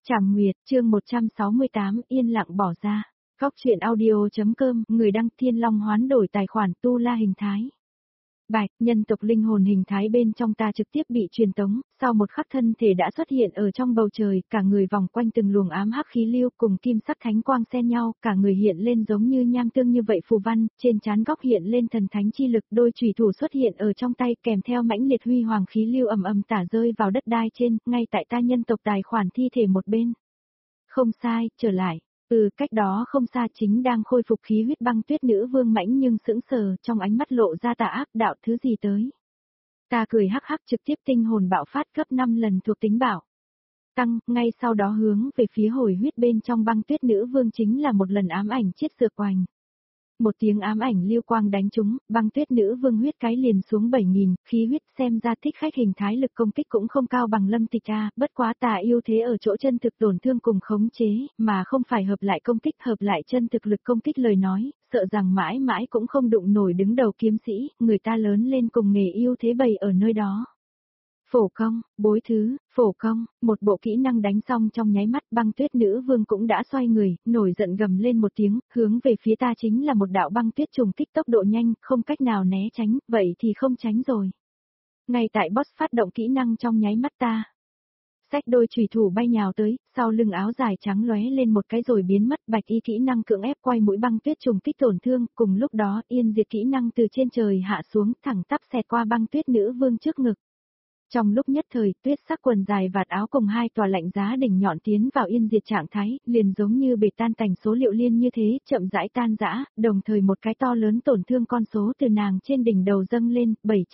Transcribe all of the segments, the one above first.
Trảm Nguyệt, chương 168, yên lặng bỏ ra. Góc truyện audio.com, người đăng Thiên Long hoán đổi tài khoản Tu La hình thái. Bạch, nhân tộc linh hồn hình thái bên trong ta trực tiếp bị truyền tống, sau một khắc thân thể đã xuất hiện ở trong bầu trời, cả người vòng quanh từng luồng ám hắc khí lưu cùng kim sắc thánh quang xen nhau, cả người hiện lên giống như nham tương như vậy phù văn, trên trán góc hiện lên thần thánh chi lực, đôi chùy thủ xuất hiện ở trong tay kèm theo mãnh liệt huy hoàng khí lưu ầm ầm tả rơi vào đất đai trên, ngay tại ta nhân tộc tài khoản thi thể một bên. Không sai, trở lại. Cách đó không xa chính đang khôi phục khí huyết băng tuyết nữ vương mãnh nhưng sững sờ, trong ánh mắt lộ ra tà ác, đạo thứ gì tới. Ta cười hắc hắc, trực tiếp tinh hồn bạo phát gấp 5 lần thuộc tính bảo. Tăng, ngay sau đó hướng về phía hồi huyết bên trong băng tuyết nữ vương chính là một lần ám ảnh chiết dược oành. Một tiếng ám ảnh lưu quang đánh trúng, băng tuyết nữ vương huyết cái liền xuống 7.000, khí huyết xem ra thích khách hình thái lực công kích cũng không cao bằng Lâm Tịch a, bất quá tà yêu thế ở chỗ chân thực tổn thương cùng khống chế, mà không phải hợp lại công kích, hợp lại chân thực lực công kích lời nói, sợ rằng mãi mãi cũng không đụng nổi đứng đầu kiếm sĩ, người ta lớn lên cùng nghề yêu thế bày ở nơi đó. Phổ công, bối thứ, phổ công, một bộ kỹ năng đánh xong trong nháy mắt băng tuyết nữ vương cũng đã xoay người, nổi giận gầm lên một tiếng, hướng về phía ta chính là một đạo băng tuyết trùng kích tốc độ nhanh, không cách nào né tránh, vậy thì không tránh rồi. Ngay tại boss phát động kỹ năng trong nháy mắt ta. Xách đôi chùy thủ bay nhào tới, sau lưng áo dài trắng lóe lên một cái rồi biến mất, bạch y kỹ năng cưỡng ép quay mũi băng tuyết trùng kích tổn thương, cùng lúc đó yên diệt kỹ năng từ trên trời hạ xuống thẳng tắp xẹt qua băng tuyết nữ vương trước ngực. Trong lúc nhất thời, tuyết sắc quần dài vạt áo cùng hai tòa lạnh giá đỉnh nhọn tiến vào yên diệt trạng thái, liền giống như bể tan tành số liệu liên như thế, chậm rãi tan rã, đồng thời một cái to lớn tổn thương con số từ nàng trên đỉnh đầu dâng lên,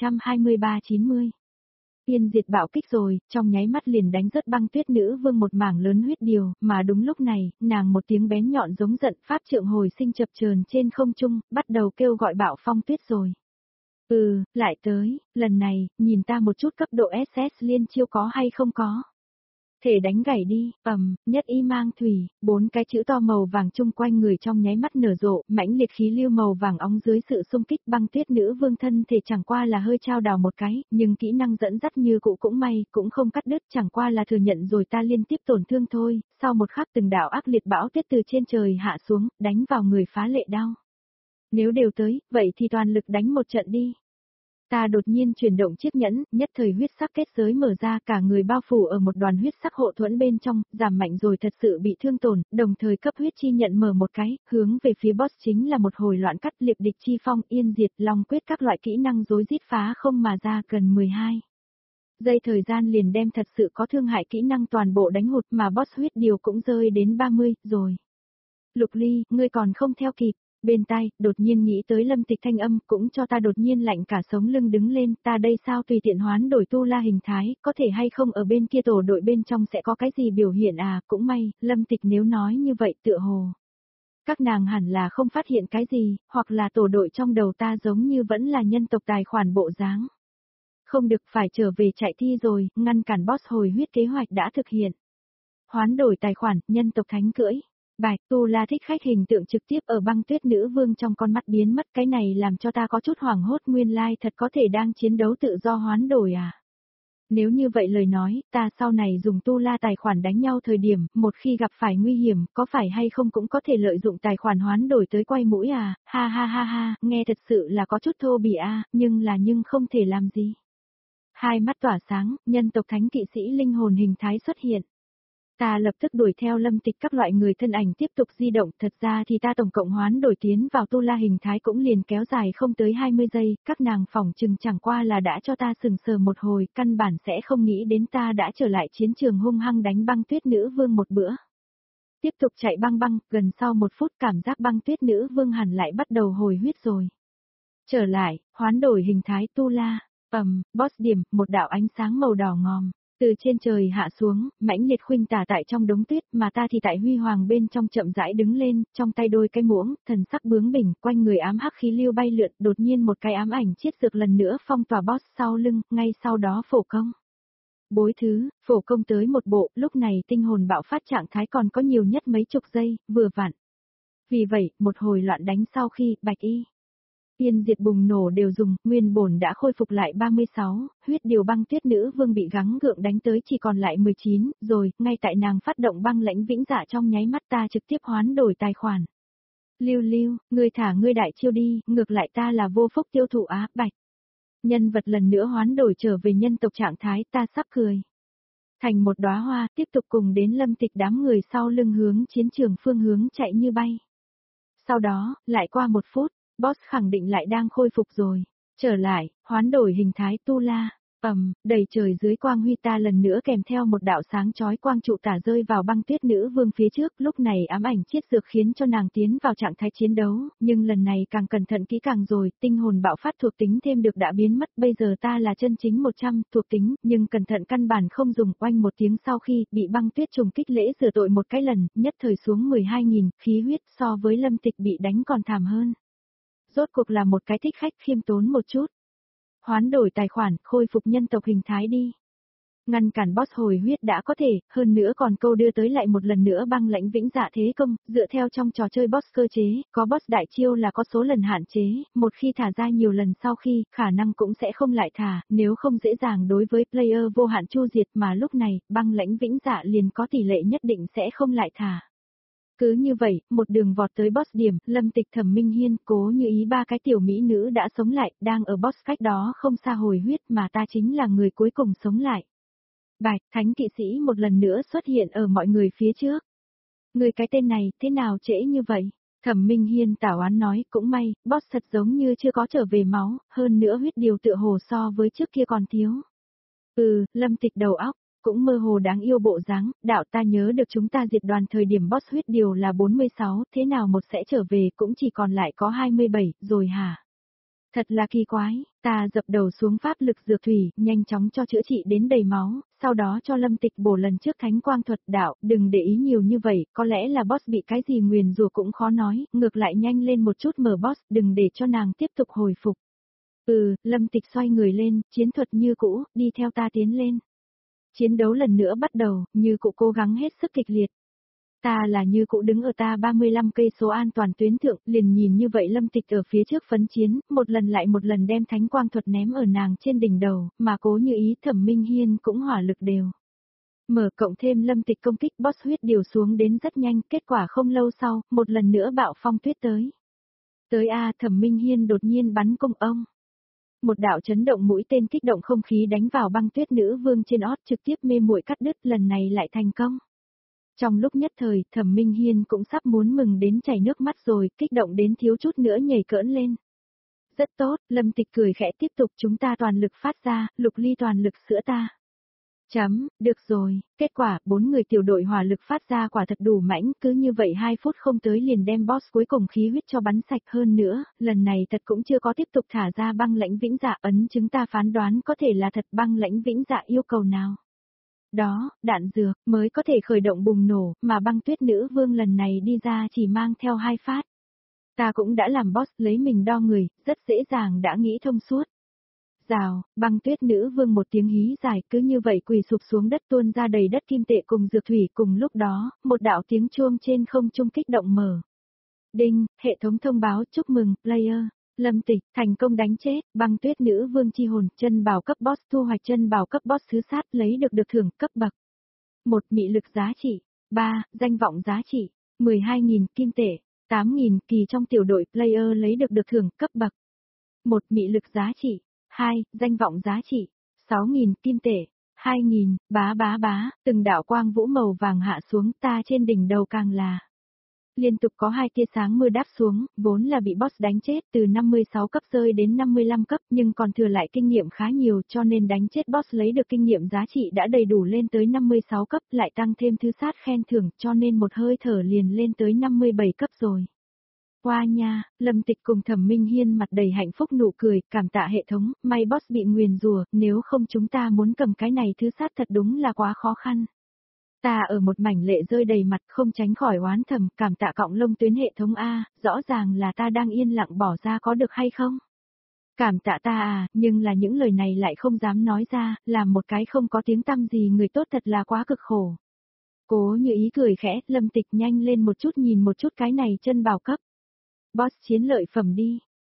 723-90. Yên diệt bạo kích rồi, trong nháy mắt liền đánh rớt băng tuyết nữ vương một mảng lớn huyết điều, mà đúng lúc này, nàng một tiếng bén nhọn giống giận, pháp trượng hồi sinh chập chờn trên không trung, bắt đầu kêu gọi bạo phong tuyết rồi. Lại tới, lần này, nhìn ta một chút cấp độ SS liên chiêu có hay không có. Thể đánh gãy đi, nhất y mang thủy, 4 cái chữ to màu vàng chung quanh người trong nháy mắt nở rộ, mãnh liệt khí lưu màu vàng óng dưới sự xung kích băng tuyết nữ vương thân thể chẳng qua là hơi trao đảo một cái, nhưng kỹ năng dẫn dắt như cụ cũng may, cũng không cắt đứt, chẳng qua là thừa nhận rồi ta liên tiếp tổn thương thôi, sau một khắc từng đạo ác liệt bão tuyết từ trên trời hạ xuống, đánh vào người phá lệ đau. Nếu đều tới, vậy thì toàn lực đánh một trận đi. Ta đột nhiên chuyển động chiếc nhẫn, nhất thời huyết sắc kết giới mở ra, cả người bao phủ ở một đoàn huyết sắc hộ thuẫn bên trong, giảm mạnh rồi thật sự bị thương tổn, đồng thời cấp huyết chi nhận mở một cái, hướng về phía boss chính là một hồi loạn cắt liệp địch chi phong, yên diệt, long quyết các loại kỹ năng rối rít phá không mà ra gần 12 giây thời gian liền đem thật sự có thương hại kỹ năng toàn bộ đánh hụt mà boss huyết điều cũng rơi đến 30, rồi. Lục Ly, ngươi còn không theo kịp. Bên tai, đột nhiên nghĩ tới Lâm Tịch thanh âm, cũng cho ta đột nhiên lạnh cả sống lưng đứng lên, ta đây sao tùy tiện hoán đổi Tu La hình thái, có thể hay không ở bên kia tổ đội bên trong sẽ có cái gì biểu hiện à, cũng may, Lâm Tịch nếu nói như vậy tựa hồ. Các nàng hẳn là không phát hiện cái gì, hoặc là tổ đội trong đầu ta giống như vẫn là nhân tộc tài khoản bộ dáng. Không được, phải trở về chạy thi rồi, ngăn cản boss hồi huyết kế hoạch đã thực hiện. Hoán đổi tài khoản, nhân tộc thánh cưỡi. Bạch Tu La thích khách hình tượng trực tiếp ở băng tuyết nữ vương trong con mắt biến mất, cái này làm cho ta có chút hoảng hốt, nguyên lai thật có thể đang chiến đấu tự do hoán đổi à. Nếu như vậy lời nói, ta sau này dùng Tu La tài khoản đánh nhau thời điểm, một khi gặp phải nguy hiểm, có phải hay không cũng có thể lợi dụng tài khoản hoán đổi tới quay mũi à, ha ha ha ha, nghe thật sự là có chút thô bỉ à, nhưng không thể làm gì. Hai mắt tỏa sáng, nhân tộc thánh kỵ sĩ linh hồn hình thái xuất hiện. Ta lập tức đuổi theo Lâm Tịch các loại người thân ảnh tiếp tục di động, thật ra thì ta tổng cộng hoán đổi tiến vào Tu La hình thái cũng liền kéo dài không tới 20 giây, các nàng phỏng chừng chẳng qua là đã cho ta sừng sờ một hồi, căn bản sẽ không nghĩ đến ta đã trở lại chiến trường hung hăng đánh băng tuyết nữ vương một bữa. Tiếp tục chạy băng băng, gần sau 1 phút cảm giác băng tuyết nữ vương hẳn lại bắt đầu hồi huyết rồi. Trở lại, hoán đổi hình thái Tu La, boss điểm, một đạo ánh sáng màu đỏ ngòm. Từ trên trời hạ xuống, mãnh liệt khuynh tả tại trong đống tuyết, mà ta thì tại huy hoàng bên trong chậm rãi đứng lên, trong tay đôi cái muỗng, thần sắc bướng bỉnh, quanh người ám hắc khí lưu bay lượn, đột nhiên một cái ám ảnh chiết dược lần nữa phong tỏa boss sau lưng, ngay sau đó phổ công. Bối thứ, phổ công tới một bộ, lúc này tinh hồn bạo phát trạng thái còn có nhiều nhất mấy chục giây, vừa vặn. Vì vậy, một hồi loạn đánh sau khi, bạch y. Yên diệt bùng nổ đều dùng, nguyên bổn đã khôi phục lại 36, huyết điều băng tuyết nữ vương bị gắng gượng đánh tới chỉ còn lại 19, rồi, ngay tại nàng phát động băng lãnh vĩnh dạ trong nháy mắt ta trực tiếp hoán đổi tài khoản. Lưu Lưu, ngươi thả ngươi đại chiêu đi, ngược lại ta là vô phúc tiêu thụ á, bạch. Nhân vật lần nữa hoán đổi trở về nhân tộc trạng thái ta sắp cười. Thành một đóa hoa, tiếp tục cùng đến Lâm Tịch đám người sau lưng hướng chiến trường phương hướng chạy như bay. Sau đó, lại qua 1 phút, boss khẳng định lại đang khôi phục rồi. Trở lại, hoán đổi hình thái tu la. Đầy trời dưới quang huy ta lần nữa kèm theo một đạo sáng chói quang trụ tả rơi vào băng tuyết nữ vương phía trước, lúc này ám ảnh chiết dược khiến cho nàng tiến vào trạng thái chiến đấu, nhưng lần này càng cẩn thận kỹ càng rồi, tinh hồn bạo phát thuộc tính thêm được đã biến mất, bây giờ ta là chân chính 100 thuộc tính, nhưng cẩn thận căn bản không dùng, oanh một tiếng sau khi bị băng tuyết trùng kích lễ rửa tội một cái lần, nhất thời xuống 12.000, khí huyết so với Lâm Tịch bị đánh còn thảm hơn. Rốt cuộc là một cái thích khách khiêm tốn một chút. Hoán đổi tài khoản, khôi phục nhân tộc hình thái đi. Ngăn cản boss hồi huyết đã có thể, hơn nữa còn câu đưa tới lại một lần nữa băng lãnh vĩnh dạ thế công, dựa theo trong trò chơi boss cơ chế, có boss đại chiêu là có số lần hạn chế, một khi thả ra nhiều lần sau khi, khả năng cũng sẽ không lại thả, nếu không dễ dàng đối với player vô hạn chu diệt mà lúc này, băng lãnh vĩnh dạ liền có tỷ lệ nhất định sẽ không lại thả. Cứ như vậy, một đường vọt tới boss điểm, Lâm Tịch Thẩm Minh Hiên, Cố Như Ý ba cái tiểu mỹ nữ đã sống lại, đang ở boss cách đó không xa hồi huyết mà ta chính là người cuối cùng sống lại. Bạch, thánh kỵ sĩ một lần nữa xuất hiện ở mọi người phía trước. Người cái tên này, thế nào trễ như vậy? Thẩm Minh Hiên tảo án nói, cũng may, boss thật giống như chưa có trở về máu, hơn nữa huyết điều tựa hồ so với trước kia còn thiếu. Lâm Tịch đầu óc. Cũng mơ hồ đáng yêu bộ dáng, đạo ta nhớ được chúng ta diệt đoàn thời điểm boss huyết điều là 46, thế nào một sẽ trở về cũng chỉ còn lại có 27, rồi hả? Thật là kỳ quái, ta dập đầu xuống pháp lực dược thủy, nhanh chóng cho chữa trị đến đầy máu, sau đó cho Lâm Tịch bổ lần trước thánh quang thuật đạo, đừng để ý nhiều như vậy, có lẽ là boss bị cái gì nguyền rủa cũng khó nói, ngược lại nhanh lên một chút mở boss, đừng để cho nàng tiếp tục hồi phục. Lâm Tịch xoay người lên, chiến thuật như cũ, đi theo ta tiến lên. Chiến đấu lần nữa bắt đầu, Như Cụ cố gắng hết sức kịch liệt. Ta là Như Cụ đứng ở ta 35 cây số an toàn tuyến thượng, liền nhìn như vậy Lâm Tịch ở phía trước phấn chiến, một lần lại một lần đem thánh quang thuật ném ở nàng trên đỉnh đầu, mà Cố Như Ý Thẩm Minh Hiên cũng hỏa lực đều. Mở cộng thêm Lâm Tịch công kích boss huyết điều xuống đến rất nhanh, kết quả không lâu sau, một lần nữa bạo phong tuyết tới. Thẩm Minh Hiên đột nhiên bắn cung ông. Một đạo chấn động mũi tên kích động không khí đánh vào băng tuyết nữ vương trên ót trực tiếp mê muội cắt đứt, lần này lại thành công. Trong lúc nhất thời, Thẩm Minh Hiên cũng sắp muốn mừng đến chảy nước mắt rồi, kích động đến thiếu chút nữa nhảy cỡn lên. Rất tốt, Lâm Tịch cười khẽ tiếp tục, chúng ta toàn lực phát ra, Lục Ly toàn lực sữa ta. Được rồi, kết quả, 4 người tiểu đội hỏa lực phát ra quả thật đủ mãnh, cứ như vậy 2 phút không tới liền đem boss cuối cùng khí huyết cho bắn sạch hơn nữa, lần này thật cũng chưa có tiếp tục thả ra băng lãnh vĩnh dạ, ấn chứng ta phán đoán có thể là thật. Băng lãnh vĩnh dạ yêu cầu nào? Đó, đạn dược, mới có thể khởi động bùng nổ, mà băng tuyết nữ vương lần này đi ra chỉ mang theo 2 phát. Ta cũng đã làm boss lấy mình đo người, rất dễ dàng đã nghĩ thông suốt. Rào, băng tuyết nữ vương một tiếng hí dài cứ như vậy quỳ sụp xuống đất tuôn ra đầy đất kim tệ cùng dược thủy, cùng lúc đó, một đạo tiếng chuông trên không trung kích động mở. Đinh, hệ thống thông báo chúc mừng, player, Lâm Tịch, thành công đánh chết, băng tuyết nữ vương chi hồn, chân bảo cấp boss thu hoạch chân bảo cấp boss thứ sát lấy được thưởng cấp bậc. 1. Mị lực giá trị. 3. Danh vọng giá trị. 12.000 kim tệ. 8.000 kỳ trong tiểu đội player lấy được thưởng cấp bậc. 1. Mị lực giá trị. 2. Danh vọng giá trị. 6.000 kim tệ. 2.000, bá, từng đạo quang vũ màu vàng hạ xuống, ta trên đỉnh đầu càng là. Liên tục có 2 tia sáng mưa đáp xuống, vốn là bị boss đánh chết từ 56 cấp rơi đến 55 cấp nhưng còn thừa lại kinh nghiệm khá nhiều cho nên đánh chết boss lấy được kinh nghiệm giá trị đã đầy đủ lên tới 56 cấp lại tăng thêm thứ sát khen thưởng cho nên một hơi thở liền lên tới 57 cấp rồi. Qua nha, Lâm Tịch cùng Thẩm Minh Hiên mặt đầy hạnh phúc nụ cười, cảm tạ hệ thống, may boss bị nguyền rủa, nếu không chúng ta muốn cầm cái này thứ sát thật đúng là quá khó khăn. Ta ở một mảnh lệ rơi đầy mặt không tránh khỏi oán thầm, cảm tạ cọng lông tuyến hệ thống A, rõ ràng là ta đang yên lặng bỏ ra có được hay không? Cảm tạ ta à, nhưng là những lời này lại không dám nói ra, làm một cái không có tiếng tăm gì người tốt thật là quá cực khổ. Cố Như Ý cười khẽ, Lâm Tịch nhanh lên một chút nhìn một chút cái này chân bảo cấp. Boss chiến lợi phẩm đi.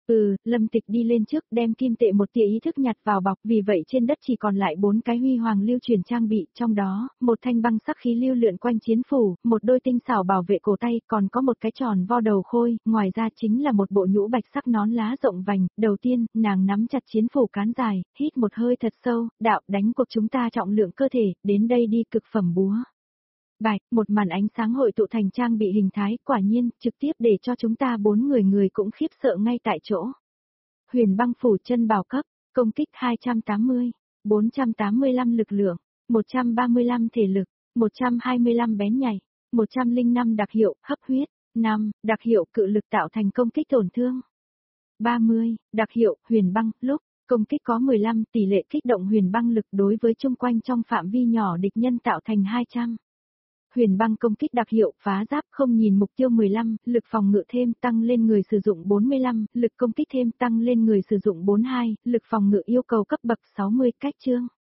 Lâm Tịch đi lên trước đem kim tệ một tia ý thức nhặt vào bọc, vì vậy trên đất chỉ còn lại 4 cái huy hoàng lưu truyền trang bị, trong đó, một thanh băng sắc khí lưu lượn quanh chiến phủ, một đôi tinh xảo bảo vệ cổ tay, còn có một cái tròn vo đầu khôi, ngoài ra chính là một bộ nhũ bạch sắc nón lá rộng vành. Đầu tiên, nàng nắm chặt chiến phủ cán dài, hít một hơi thật sâu, đạo đánh cuộc chúng ta trọng lượng cơ thể, đến đây đi cực phẩm búa. Bạch, một màn ánh sáng hội tụ thành trang bị hình thái, quả nhiên, trực tiếp để cho chúng ta 4 người cũng khiếp sợ ngay tại chỗ. Huyền băng phủ chân bảo cấp, công kích 280, 485 lực lượng, 135 thể lực, 125 bén nhảy, 105 đặc hiệu, hấp huyết, 5, đặc hiệu cự lực tạo thành công kích tổn thương. 30, đặc hiệu, huyền băng, lúc, công kích có 15, tỷ lệ kích động huyền băng lực đối với chung quanh trong phạm vi nhỏ địch nhân tạo thành 200. Huyền băng công kích đặc hiệu, phá giáp không nhìn mục tiêu 15, lực phòng ngự thêm tăng lên người sử dụng 45, lực công kích thêm tăng lên người sử dụng 42, lực phòng ngự yêu cầu cấp bậc 60, cách chương.